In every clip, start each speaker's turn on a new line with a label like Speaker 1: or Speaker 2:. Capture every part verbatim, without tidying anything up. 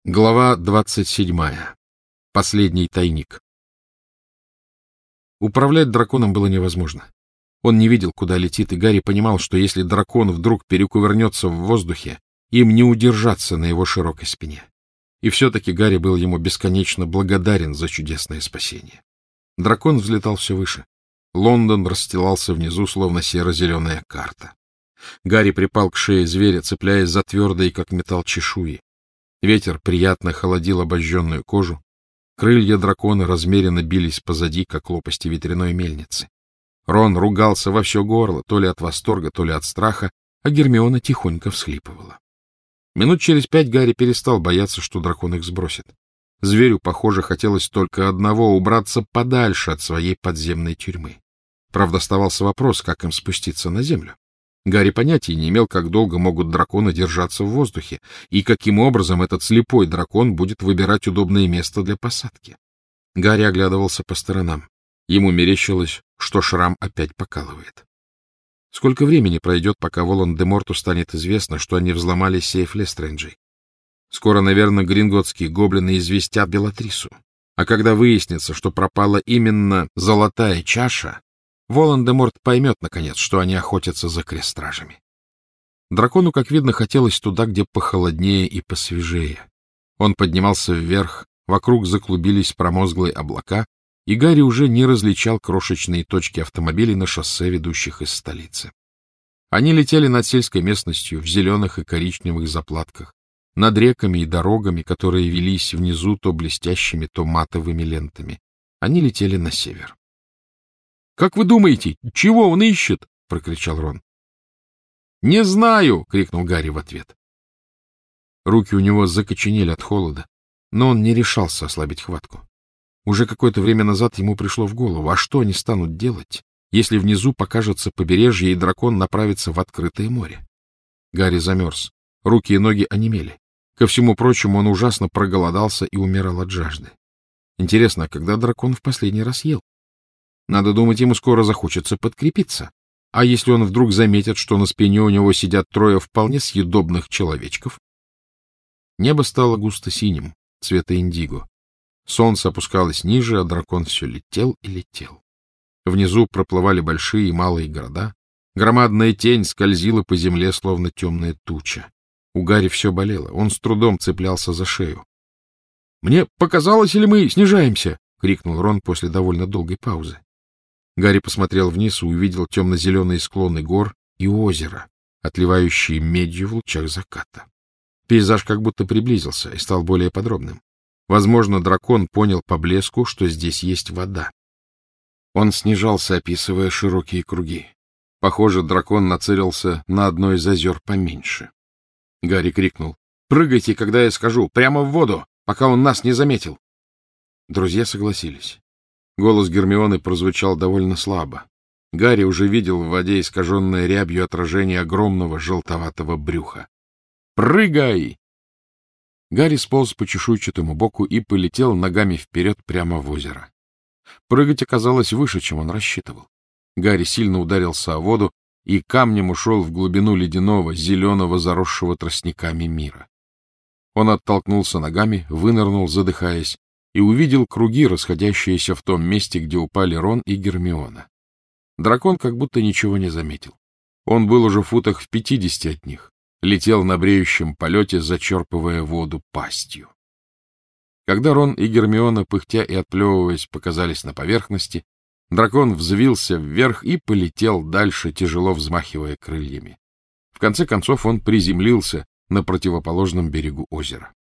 Speaker 1: Глава двадцать седьмая. Последний тайник. Управлять драконом было невозможно. Он не видел, куда летит, и Гарри понимал, что если дракон вдруг перекувырнется в воздухе, им не удержаться на его широкой спине. И все-таки Гарри был ему бесконечно благодарен за чудесное спасение. Дракон взлетал все выше. Лондон расстилался внизу, словно серо-зеленая карта. Гарри припал к шее зверя, цепляясь за твердые, как металл, чешуи. Ветер приятно холодил обожженную кожу. Крылья дракона размеренно бились позади, как лопасти ветряной мельницы. Рон ругался во все горло, то ли от восторга, то ли от страха, а Гермиона тихонько всхлипывала. Минут через пять Гарри перестал бояться, что дракон их сбросит. Зверю, похоже, хотелось только одного — убраться подальше от своей подземной тюрьмы. Правда, оставался вопрос, как им спуститься на землю. Гарри понятия не имел, как долго могут драконы держаться в воздухе, и каким образом этот слепой дракон будет выбирать удобное место для посадки. Гарри оглядывался по сторонам. Ему мерещилось, что шрам опять покалывает. Сколько времени пройдет, пока Волан-де-Морту станет известно, что они взломали сейф Лестрейнджей? Скоро, наверное, гринготтские гоблины известят Белатрису. А когда выяснится, что пропала именно золотая чаша, Волан-де-Морт поймет, наконец, что они охотятся за крестражами. Дракону, как видно, хотелось туда, где похолоднее и посвежее. Он поднимался вверх, вокруг заклубились промозглые облака, и Гарри уже не различал крошечные точки автомобилей на шоссе, ведущих из столицы. Они летели над сельской местностью в зеленых и коричневых заплатках, над реками и дорогами, которые велись внизу то блестящими, то матовыми лентами. Они летели на север. — Как вы думаете, чего он ищет? — прокричал Рон. — Не знаю! — крикнул Гарри в ответ. Руки у него закоченели от холода, но он не решался ослабить хватку. Уже какое-то время назад ему пришло в голову, а что они станут делать, если внизу покажется побережье и дракон направится в открытое море? Гарри замерз, руки и ноги онемели. Ко всему прочему, он ужасно проголодался и умирал от жажды. Интересно, а когда дракон в последний раз ел? Надо думать, ему скоро захочется подкрепиться. А если он вдруг заметит, что на спине у него сидят трое вполне съедобных человечков? Небо стало густо синим, цвета индиго. Солнце опускалось ниже, а дракон все летел и летел. Внизу проплывали большие и малые города. Громадная тень скользила по земле, словно темная туча. У Гарри все болело, он с трудом цеплялся за шею. — Мне показалось, или мы снижаемся? — крикнул Рон после довольно долгой паузы. Гарри посмотрел вниз и увидел темно-зеленые склоны гор и озеро, отливающие медью в лучах заката. Пейзаж как будто приблизился и стал более подробным. Возможно, дракон понял по блеску, что здесь есть вода. Он снижался, описывая широкие круги. Похоже, дракон нацелился на одно из озер поменьше. Гарри крикнул: — Прыгайте, когда я скажу, прямо в воду, пока он нас не заметил. Друзья согласились. Голос Гермионы прозвучал довольно слабо. Гарри уже видел в воде искаженное рябью отражение огромного желтоватого брюха. «Прыгай!» Гарри сполз по чешуйчатому боку и полетел ногами вперед прямо в озеро. Прыгать оказалось выше, чем он рассчитывал. Гарри сильно ударился о воду и камнем ушел в глубину ледяного, зеленого, заросшего тростниками мира. Он оттолкнулся ногами, вынырнул, задыхаясь, и увидел круги, расходящиеся в том месте, где упали Рон и Гермиона. Дракон как будто ничего не заметил. Он был уже в футах в пятидесяти от них, летел на бреющем полете, зачерпывая воду пастью. Когда Рон и Гермиона, пыхтя и отплевываясь, показались на поверхности, дракон взвился вверх и полетел дальше, тяжело взмахивая крыльями. В конце концов он приземлился на противоположном берегу озера.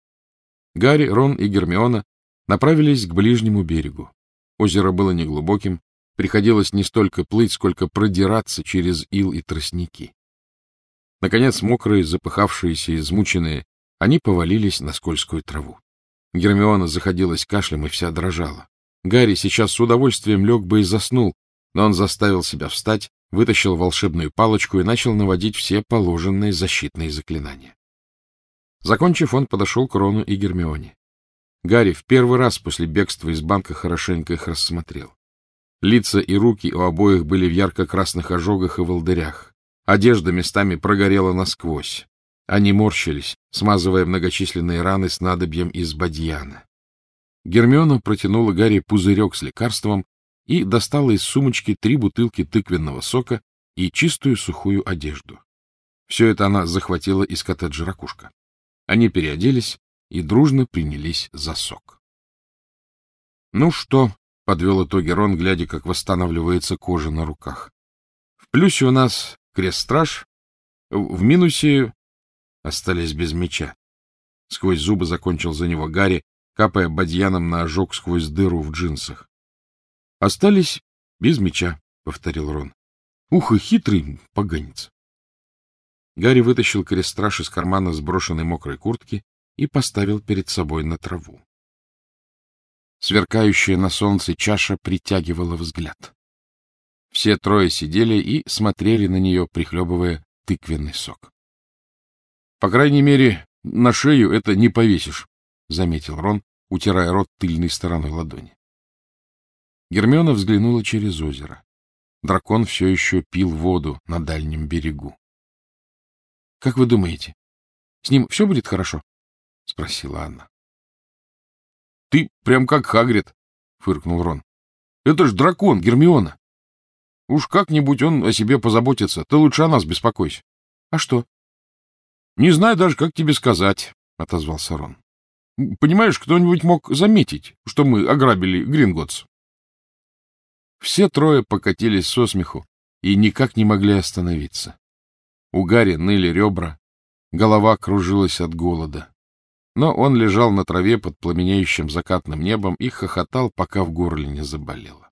Speaker 1: Гарри, Рон и Гермиона направились к ближнему берегу. Озеро было неглубоким, приходилось не столько плыть, сколько продираться через ил и тростники. Наконец, мокрые, запыхавшиеся, измученные, они повалились на скользкую траву. Гермиона заходилась кашлем и вся дрожала. Гарри сейчас с удовольствием лег бы и заснул, но он заставил себя встать, вытащил волшебную палочку и начал наводить все положенные защитные заклинания. Закончив, он подошел к Рону и Гермионе. Гарри в первый раз после бегства из банка хорошенько их рассмотрел. Лица и руки у обоих были в ярко-красных ожогах и волдырях. Одежда местами прогорела насквозь. Они морщились, смазывая многочисленные раны снадобьем из бадьяна. Гермиона протянула Гарри пузырек с лекарством и достала из сумочки три бутылки тыквенного сока и чистую сухую одежду. Все это она захватила из коттеджа Ракушка. Они переоделись и дружно принялись за сок. — Ну что? — подвел итоги Рон, глядя, как восстанавливается кожа на руках. — В плюсе у нас крест-страж, в минусе остались без меча. Сквозь зубы закончил за него Гарри, капая бадьяном на ожог сквозь дыру в джинсах. — Остались без меча, — повторил Рон. — Ух, и хитрый поганец. Гарри вытащил крест-страж из кармана сброшенной мокрой куртки и поставил перед собой на траву. Сверкающая на солнце чаша притягивала взгляд. Все трое сидели и смотрели на нее, прихлебывая тыквенный сок. — По крайней мере, на шею это не повесишь, — заметил Рон, утирая рот тыльной стороной ладони. Гермиона взглянула через озеро. Дракон все еще пил воду на дальнем берегу. — Как вы думаете, с ним все будет хорошо? — спросила она. — Ты прям как Хагрид, — фыркнул Рон. — Это ж дракон, Гермиона. Уж как-нибудь он о себе позаботится. Ты лучше о нас беспокойся. — А что? — Не знаю даже, как тебе сказать, — отозвался Рон. — Понимаешь, кто-нибудь мог заметить, что мы ограбили Гринготтс. Все трое покатились со смеху и никак не могли остановиться. У Гарри ныли ребра, голова кружилась от голода. Но он лежал на траве под пламенеющим закатным небом и хохотал, пока в горле не заболело.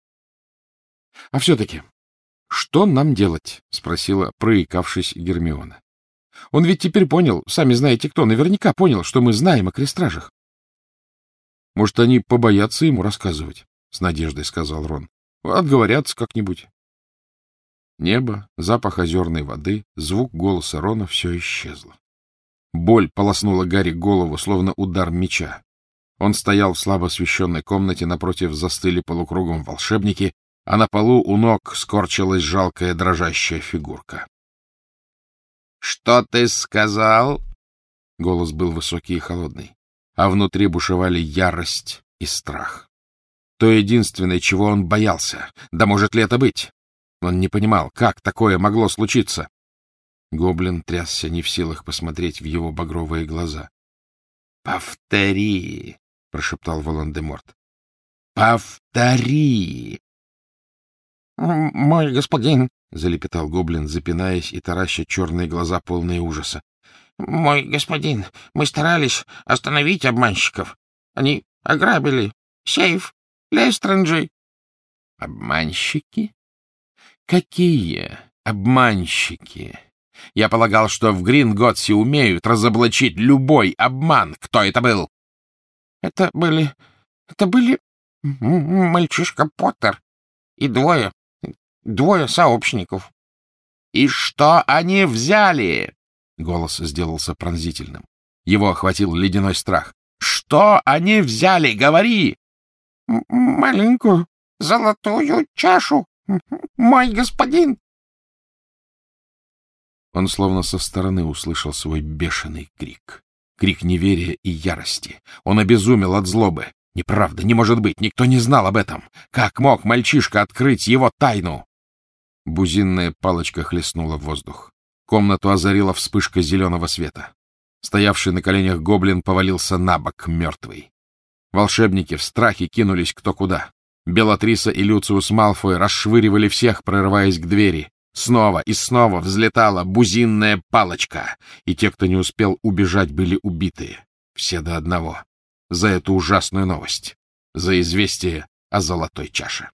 Speaker 1: — А все-таки, что нам делать? — спросила, проикавшись, Гермиона. — Он ведь теперь понял, сами знаете кто, наверняка понял, что мы знаем о крестражах. — Может, они побоятся ему рассказывать? — с надеждой сказал Рон. — Отговорятся как-нибудь. Небо, запах озерной воды, звук голоса Рона — все исчезло. Боль полоснула Гарри голову, словно удар меча. Он стоял в слабо освещенной комнате, напротив застыли полукругом волшебники, а на полу у ног скорчилась жалкая дрожащая фигурка. — Что ты сказал? — голос был высокий и холодный, а внутри бушевали ярость и страх. То единственное, чего он боялся. Да может ли это быть? Он не понимал, как такое могло случиться. Гоблин трясся, не в силах посмотреть в его багровые глаза. — Повтори, — прошептал Волан-де-Морт. — Повтори! — Мой господин, — залепетал гоблин, запинаясь и тараща черные глаза, полные ужаса. — Мой господин, мы старались остановить обманщиков. Они ограбили сейф Лестренджей. — Обманщики? Какие обманщики? Я полагал, что в Гринготтсе умеют разоблачить любой обман. Кто это был? — Это были... это были мальчишка Поттер и двое... двое сообщников. — И что они взяли? Голос сделался пронзительным. Его охватил ледяной страх. — Что они взяли? Говори! — Маленькую золотую чашу, мой господин. Он словно со стороны услышал свой бешеный крик. Крик неверия и ярости. Он обезумел от злобы. Неправда, не может быть, никто не знал об этом. Как мог мальчишка открыть его тайну? Бузинная палочка хлестнула в воздух. Комнату озарила вспышка зеленого света. Стоявший на коленях гоблин повалился на бок, мертвый. Волшебники в страхе кинулись кто куда. Белатриса и Люциус Малфой расшвыривали всех, прорываясь к двери. Снова и снова взлетала бузинная палочка, и те, кто не успел убежать, были убиты. Все до одного. За эту ужасную новость. За известие о золотой чаше.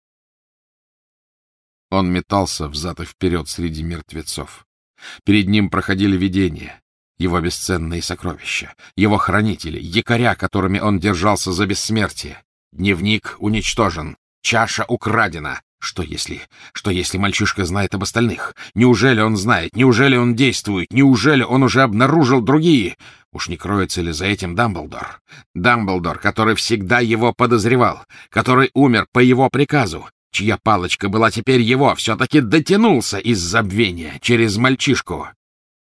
Speaker 1: Он метался взад и вперед среди мертвецов. Перед ним проходили видения, его бесценные сокровища, его хранители, якоря, которыми он держался за бессмертие. Дневник уничтожен, чаша украдена. Что если... Что если мальчишка знает об остальных? Неужели он знает? Неужели он действует? Неужели он уже обнаружил другие? Уж не кроется ли за этим Дамблдор? Дамблдор, который всегда его подозревал, который умер по его приказу, чья палочка была теперь его, все-таки дотянулся из забвения через мальчишку.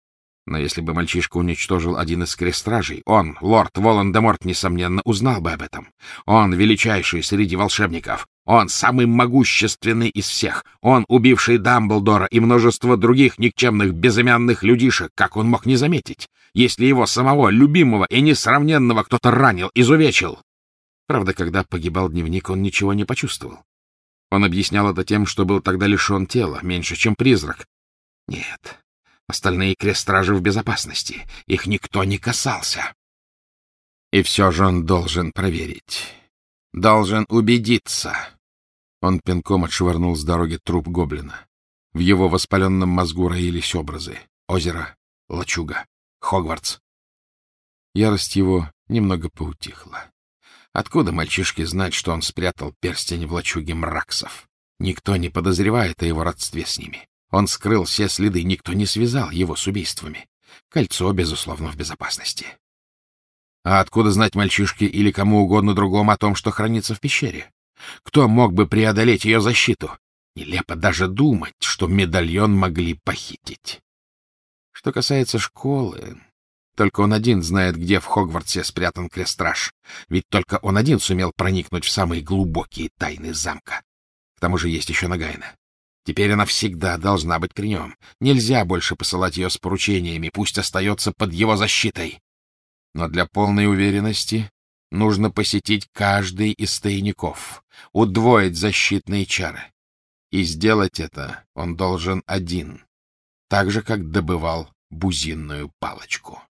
Speaker 1: Но если бы мальчишка уничтожил один из крестражей, он, лорд Волан-де-Морт, несомненно, узнал бы об этом. Он величайший среди волшебников. Он самый могущественный из всех. Он, убивший Дамблдора и множество других никчемных безымянных людишек. Как он мог не заметить, если его самого любимого и несравненного кто-то ранил, изувечил? Правда, когда погибал дневник, он ничего не почувствовал. Он объяснял это тем, что был тогда лишен тела, меньше, чем призрак. Нет, остальные крестражи в безопасности. Их никто не касался. И все же он должен проверить. Должен убедиться. Он пинком отшвырнул с дороги труп гоблина. В его воспаленном мозгу роились образы. Озеро, лачуга, Хогвартс. Ярость его немного поутихла. Откуда мальчишке знать, что он спрятал перстень в лачуге Мраксов? Никто не подозревает о его родстве с ними. Он скрыл все следы, никто не связал его с убийствами. Кольцо, безусловно, в безопасности. А откуда знать мальчишке или кому угодно другому о том, что хранится в пещере? Кто мог бы преодолеть ее защиту? Нелепо даже думать, что медальон могли похитить. Что касается школы, только он один знает, где в Хогвартсе спрятан крестраж. Ведь только он один сумел проникнуть в самые глубокие тайны замка. К тому же есть еще Нагайна. Теперь она всегда должна быть при нем. Нельзя больше посылать ее с поручениями, пусть остается под его защитой. Но для полной уверенности нужно посетить каждый из тайников, удвоить защитные чары. И сделать это он должен один, так же, как добывал бузинную палочку.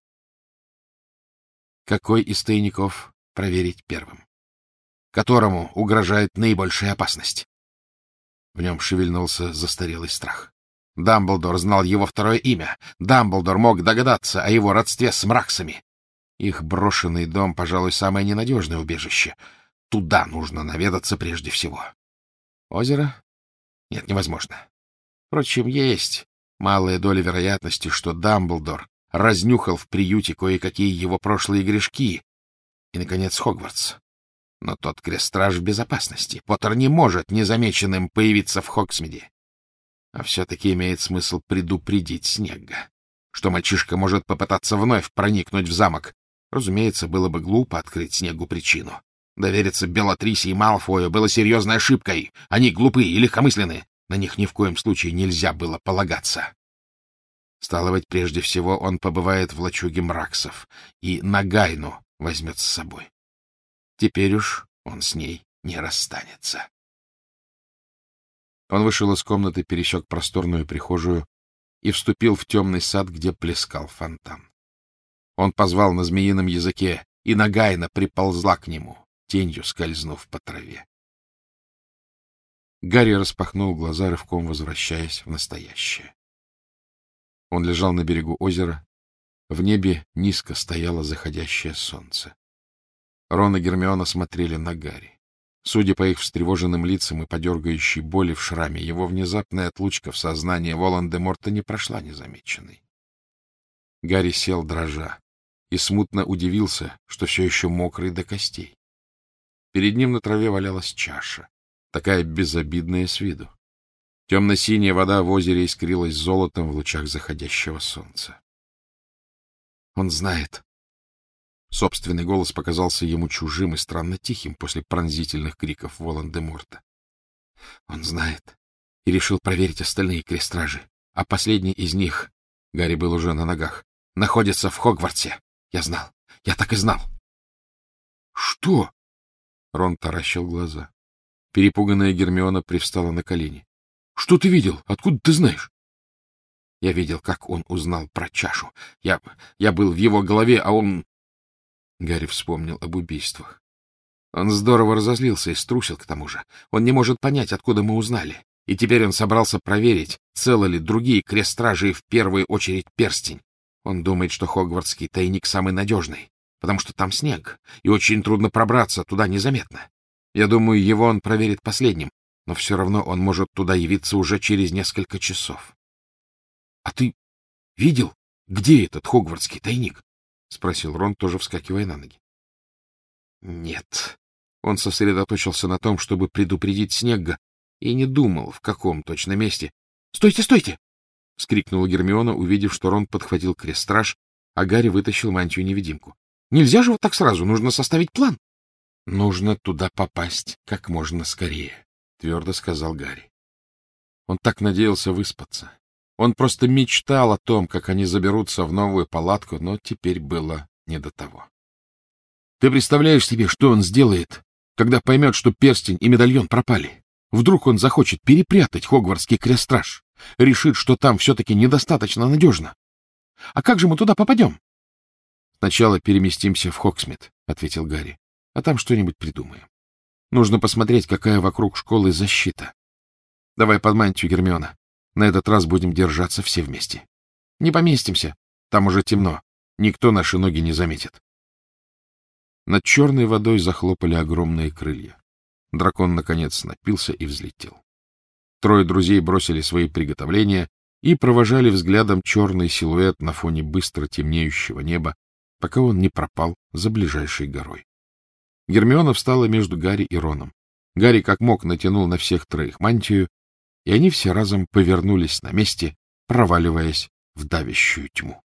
Speaker 1: Какой из тайников проверить первым? Которому угрожает наибольшая опасность? В нем шевельнулся застарелый страх. Дамблдор знал его второе имя. Дамблдор мог догадаться о его родстве с Мраксами. Их брошенный дом, пожалуй, самое ненадежное убежище. Туда нужно наведаться прежде всего. Озеро? Нет, невозможно. Впрочем, есть малая доля вероятности, что Дамблдор разнюхал в приюте кое-какие его прошлые грешки. И, наконец, Хогвартс. Но тот крестраж в безопасности. Поттер не может незамеченным появиться в Хогсмиде. А все-таки имеет смысл предупредить Снегга, что мальчишка может попытаться вновь проникнуть в замок. Разумеется, было бы глупо открыть Снеггу причину. Довериться Белатрисе и Малфою было серьезной ошибкой. Они глупы и легкомысленны. На них ни в коем случае нельзя было полагаться. Стало быть, прежде всего он побывает в лачуге Мраксов и Нагайну возьмет с собой. Теперь уж он с ней не расстанется. Он вышел из комнаты, пересек просторную прихожую и вступил в темный сад, где плескал фонтан. Он позвал на змеином языке, и Нагайна приползла к нему, тенью скользнув по траве. Гарри распахнул глаза, рывком возвращаясь в настоящее. Он лежал на берегу озера. В небе низко стояло заходящее солнце. Рон и Гермиона смотрели на Гарри. Судя по их встревоженным лицам и подергающей боли в шраме, его внезапная отлучка в сознание Волан-де-Морта не прошла незамеченной. Гарри сел дрожа и смутно удивился, что все еще мокрый до костей. Перед ним на траве валялась чаша, такая безобидная с виду. Темно-синяя вода в озере искрилась золотом в лучах заходящего солнца. Он знает. Собственный голос показался ему чужим и странно тихим после пронзительных криков Волан-де-Морта. Он знает и решил проверить остальные крестражи, а последний из них, Гарри был уже на ногах, находится в Хогвартсе. Я знал, я так и знал. — Что? — Рон таращил глаза. Перепуганная Гермиона привстала на колени. — Что ты видел? Откуда ты знаешь? Я видел, как он узнал про чашу. Я, я был в его голове, а он... Гарри вспомнил об убийствах. Он здорово разозлился и струсил к тому же. Он не может понять, откуда мы узнали. И теперь он собрался проверить, целы ли другие крестражи и в первую очередь перстень. Он думает, что Хогвартский тайник самый надежный, потому что там снег, и очень трудно пробраться туда незаметно. Я думаю, его он проверит последним, но все равно он может туда явиться уже через несколько часов. — А ты видел, где этот Хогвартский тайник? — спросил Рон, тоже вскакивая на ноги. — Нет. Он сосредоточился на том, чтобы предупредить Снегга, и не думал, в каком точно месте. — Стойте, стойте! — вскрикнула Гермиона, увидев, что Рон подхватил крест-страж, а Гарри вытащил мантию-невидимку. — Нельзя же вот так сразу, нужно составить план. — Нужно туда попасть как можно скорее, — твердо сказал Гарри. Он так надеялся выспаться. Он просто мечтал о том, как они заберутся в новую палатку, но теперь было не до того. Ты представляешь себе, что он сделает, когда поймет, что перстень и медальон пропали? Вдруг он захочет перепрятать хогвартский крест-страж, решит, что там все-таки недостаточно надежно. А как же мы туда попадем? — Сначала переместимся в Хогсмит, — ответил Гарри, — а там что-нибудь придумаем. Нужно посмотреть, какая вокруг школы защита. Давай под мантию, Гермиона. На этот раз будем держаться все вместе. Не поместимся. Там уже темно. Никто наши ноги не заметит. Над черной водой захлопали огромные крылья. Дракон, наконец, напился и взлетел. Трое друзей бросили свои приготовления и провожали взглядом черный силуэт на фоне быстро темнеющего неба, пока он не пропал за ближайшей горой. Гермиона встала между Гарри и Роном. Гарри как мог натянул на всех троих мантию, и они все разом повернулись на месте, проваливаясь в давящую тьму.